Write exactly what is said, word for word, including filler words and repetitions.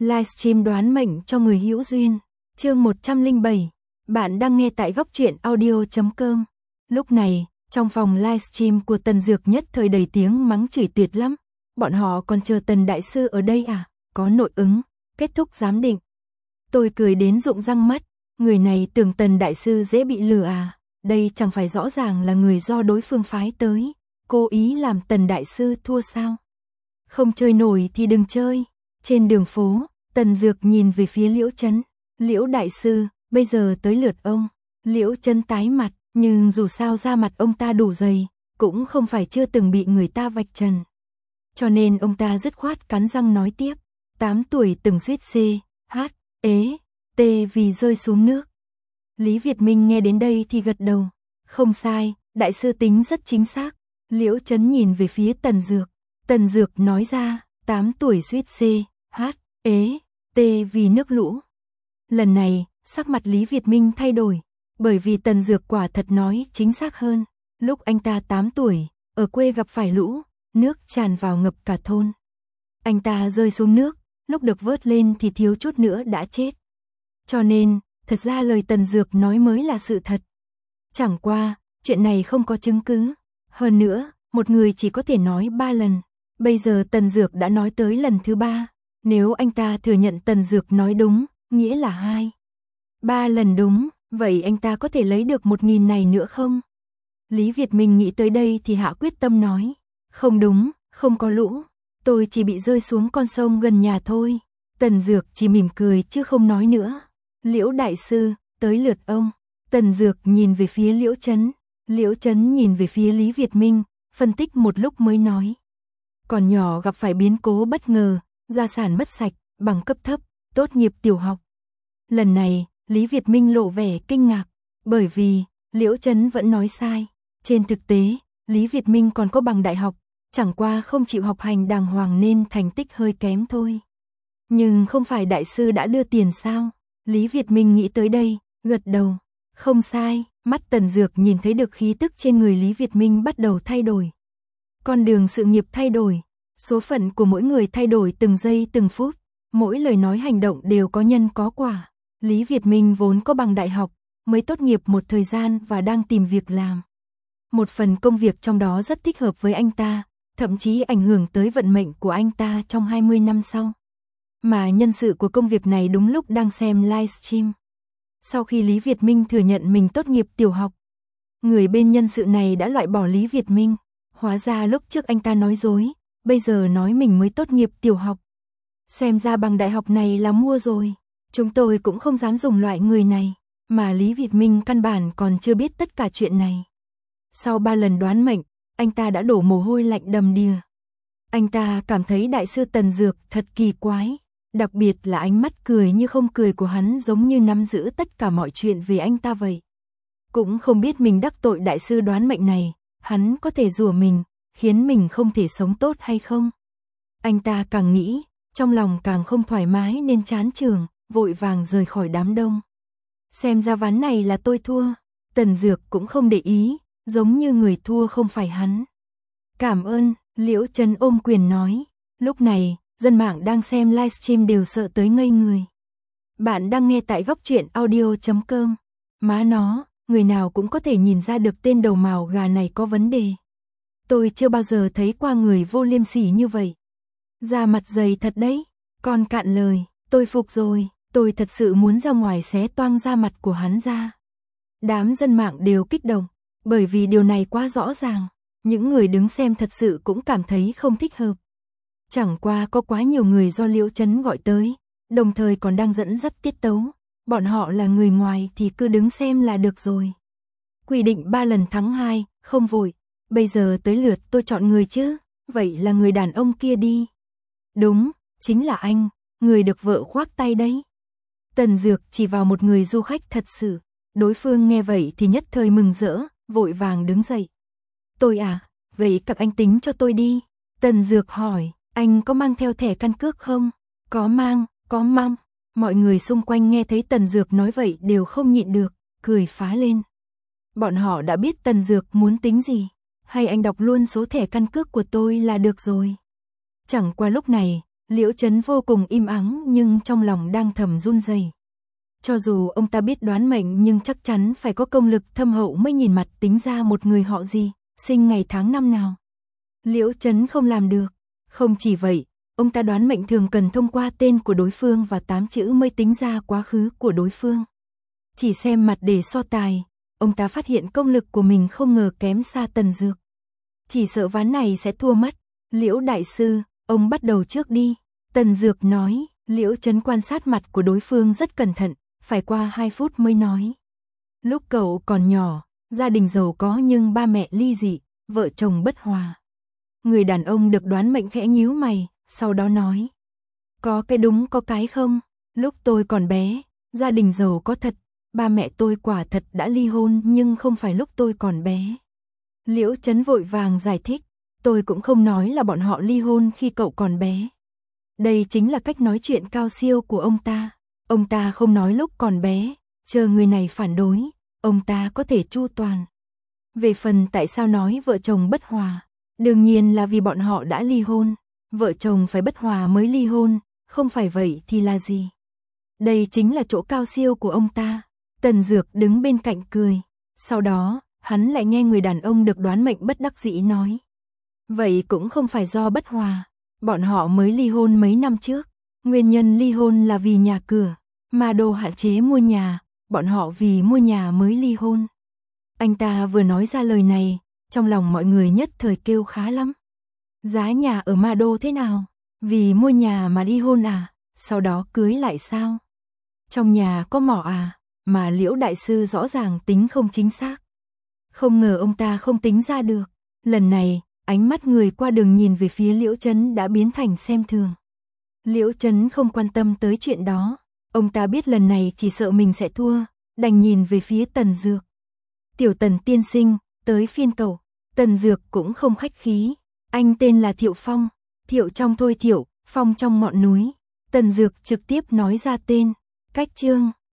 Livestream đoán mệnh cho người hữu duyên. Chương một trăm lẻ bảy. Bạn đang nghe tại góc truyện audio chấm com. Lúc này, trong phòng livestream của Tần Dược nhất thời đầy tiếng mắng chửi tuyệt lắm. Bọn họ còn chờ Tần đại sư ở đây à? Có nội ứng, kết thúc giám định. Tôi cười đến rụng răng mất. Người này tưởng Tần đại sư dễ bị lừa à? Đây chẳng phải rõ ràng là người do đối phương phái tới, cố ý làm Tần đại sư thua sao? Không chơi nổi thì đừng chơi. Trên đường phố, Tần Dược nhìn về phía Liễu Chấn. Liễu đại sư, bây giờ tới lượt ông. Liễu Chấn tái mặt, nhưng dù sao da mặt ông ta đủ dày, cũng không phải chưa từng bị người ta vạch trần. Cho nên ông ta dứt khoát cắn răng nói tiếp. Tám tuổi từng suýt C, H, ế, T vì rơi xuống nước. Lý Việt Minh nghe đến đây thì gật đầu. Không sai, đại sư tính rất chính xác. Liễu Chấn nhìn về phía Tần Dược. Tần Dược nói ra, tám tuổi suýt C, H, ế, T vì nước lũ. Lần này, sắc mặt Lý Việt Minh thay đổi, bởi vì Tần Dược quả thật nói chính xác hơn. Lúc anh ta tám tuổi, ở quê gặp phải lũ, nước tràn vào ngập cả thôn. Anh ta rơi xuống nước, lúc được vớt lên thì thiếu chút nữa đã chết. Cho nên, thật ra lời Tần Dược nói mới là sự thật. Chẳng qua, chuyện này không có chứng cứ. Hơn nữa, một người chỉ có thể nói ba lần. Bây giờ Tần Dược đã nói tới lần thứ ba. Nếu anh ta thừa nhận Tần Dược nói đúng, nghĩa là hai. Ba lần đúng, vậy anh ta có thể lấy được một nghìn này nữa không? Lý Việt Minh nghĩ tới đây thì hạ quyết tâm nói. Không đúng, không có lũ. Tôi chỉ bị rơi xuống con sông gần nhà thôi. Tần Dược chỉ mỉm cười chứ không nói nữa. Liễu đại sư, tới lượt ông. Tần Dược nhìn về phía Liễu Chấn. Liễu Chấn nhìn về phía Lý Việt Minh, phân tích một lúc mới nói. Còn nhỏ gặp phải biến cố bất ngờ, gia sản mất sạch, bằng cấp thấp, tốt nghiệp tiểu học. Lần này, Lý Việt Minh lộ vẻ kinh ngạc, bởi vì, Liễu Chấn vẫn nói sai. Trên thực tế, Lý Việt Minh còn có bằng đại học, chẳng qua không chịu học hành đàng hoàng nên thành tích hơi kém thôi. Nhưng không phải đại sư đã đưa tiền sao? Lý Việt Minh nghĩ tới đây, gật đầu. Không sai, mắt Tần Dược nhìn thấy được khí tức trên người Lý Việt Minh bắt đầu thay đổi. Con đường sự nghiệp thay đổi, số phận của mỗi người thay đổi từng giây từng phút, mỗi lời nói hành động đều có nhân có quả. Lý Việt Minh vốn có bằng đại học, mới tốt nghiệp một thời gian và đang tìm việc làm. Một phần công việc trong đó rất thích hợp với anh ta, thậm chí ảnh hưởng tới vận mệnh của anh ta trong hai mươi năm sau. Mà nhân sự của công việc này đúng lúc đang xem livestream. Sau khi Lý Việt Minh thừa nhận mình tốt nghiệp tiểu học, người bên nhân sự này đã loại bỏ Lý Việt Minh. Hóa ra lúc trước anh ta nói dối, bây giờ nói mình mới tốt nghiệp tiểu học. Xem ra bằng đại học này là mua rồi. Chúng tôi cũng không dám dùng loại người này, mà Lý Việt Minh căn bản còn chưa biết tất cả chuyện này. Sau ba lần đoán mệnh, anh ta đã đổ mồ hôi lạnh đầm đìa. Anh ta cảm thấy đại sư Tần Dược thật kỳ quái, đặc biệt là ánh mắt cười như không cười của hắn giống như nắm giữ tất cả mọi chuyện về anh ta vậy. Cũng không biết mình đắc tội đại sư đoán mệnh này, hắn có thể rủa mình, khiến mình không thể sống tốt hay không? Anh ta càng nghĩ, trong lòng càng không thoải mái nên chán chường, vội vàng rời khỏi đám đông. Xem ra ván này là tôi thua. Tần Dược cũng không để ý, giống như người thua không phải hắn. Cảm ơn, Liễu Chấn ôm quyền nói. Lúc này, dân mạng đang xem livestream đều sợ tới ngây người. Bạn đang nghe tại góc truyện audio chấm com. Má nó, người nào cũng có thể nhìn ra được tên đầu mào gà này có vấn đề. Tôi chưa bao giờ thấy qua người vô liêm sỉ như vậy. Da mặt dày thật đấy. Còn cạn lời, tôi phục rồi, tôi thật sự muốn ra ngoài xé toang da mặt của hắn ra. Đám dân mạng đều kích động, bởi vì điều này quá rõ ràng. Những người đứng xem thật sự cũng cảm thấy không thích hợp. Chẳng qua có quá nhiều người do Liễu Chấn gọi tới, đồng thời còn đang dẫn dắt tiết tấu. Bọn họ là người ngoài thì cứ đứng xem là được rồi. Quy định ba lần thắng hai, không vội. Bây giờ tới lượt tôi chọn người chứ, vậy là người đàn ông kia đi. Đúng, chính là anh, người được vợ khoác tay đấy. Tần Dược chỉ vào một người du khách thật sự. Đối phương nghe vậy thì nhất thời mừng rỡ, vội vàng đứng dậy. Tôi à, vậy các anh tính cho tôi đi. Tần Dược hỏi, anh có mang theo thẻ căn cước không? Có mang, có mang. Mọi người xung quanh nghe thấy Tần Dược nói vậy đều không nhịn được, cười phá lên. Bọn họ đã biết Tần Dược muốn tính gì, hay anh đọc luôn số thẻ căn cước của tôi là được rồi. Chẳng qua lúc này, Liễu Trấn vô cùng im ắng nhưng trong lòng đang thầm run rẩy. Cho dù ông ta biết đoán mệnh nhưng chắc chắn phải có công lực thâm hậu mới nhìn mặt tính ra một người họ gì, sinh ngày tháng năm nào. Liễu Trấn không làm được. Không chỉ vậy, ông ta đoán mệnh thường cần thông qua tên của đối phương và tám chữ mới tính ra quá khứ của đối phương. Chỉ xem mặt để so tài, ông ta phát hiện công lực của mình không ngờ kém xa Tần Dược. Chỉ sợ ván này sẽ thua mất. Liễu đại sư, ông bắt đầu trước đi. Tần Dược nói. Liễu Trấn quan sát mặt của đối phương rất cẩn thận, phải qua hai phút mới nói. Lúc cậu còn nhỏ, gia đình giàu có nhưng ba mẹ ly dị, vợ chồng bất hòa. Người đàn ông được đoán mệnh khẽ nhíu mày, sau đó nói. Có cái đúng có cái không, lúc tôi còn bé, gia đình giàu có thật, ba mẹ tôi quả thật đã ly hôn nhưng không phải lúc tôi còn bé. Liễu Trấn vội vàng giải thích, tôi cũng không nói là bọn họ ly hôn khi cậu còn bé. Đây chính là cách nói chuyện cao siêu của ông ta. Ông ta không nói lúc còn bé, chờ người này phản đối, ông ta có thể chu toàn. Về phần tại sao nói vợ chồng bất hòa, đương nhiên là vì bọn họ đã ly hôn. Vợ chồng phải bất hòa mới ly hôn, không phải vậy thì là gì? Đây chính là chỗ cao siêu của ông ta. Tần Dược đứng bên cạnh cười. Sau đó, hắn lại nghe người đàn ông được đoán mệnh bất đắc dĩ nói. Vậy cũng không phải do bất hòa. Bọn họ mới ly hôn mấy năm trước. Nguyên nhân ly hôn là vì nhà cửa. Ma Đô hạn chế mua nhà, bọn họ vì mua nhà mới ly hôn. Anh ta vừa nói ra lời này, trong lòng mọi người nhất thời kêu khá lắm. Giá nhà ở Ma Đô thế nào? Vì mua nhà mà ly hôn à? Sau đó cưới lại sao? Trong nhà có mỏ à? Mà Liễu đại sư rõ ràng tính không chính xác. Không ngờ ông ta không tính ra được. Lần này, ánh mắt người qua đường nhìn về phía Liễu Trấn đã biến thành xem thường. Liễu Trấn không quan tâm tới chuyện đó. Ông ta biết lần này chỉ sợ mình sẽ thua, đành nhìn về phía Tần Dược. Tiểu Tần tiên sinh, tới phiên cậu. Tần Dược cũng không khách khí. Anh tên là Thiệu Phong. Thiệu trong thôi Thiệu, Phong trong ngọn núi. Tần Dược trực tiếp nói ra tên. Cách chương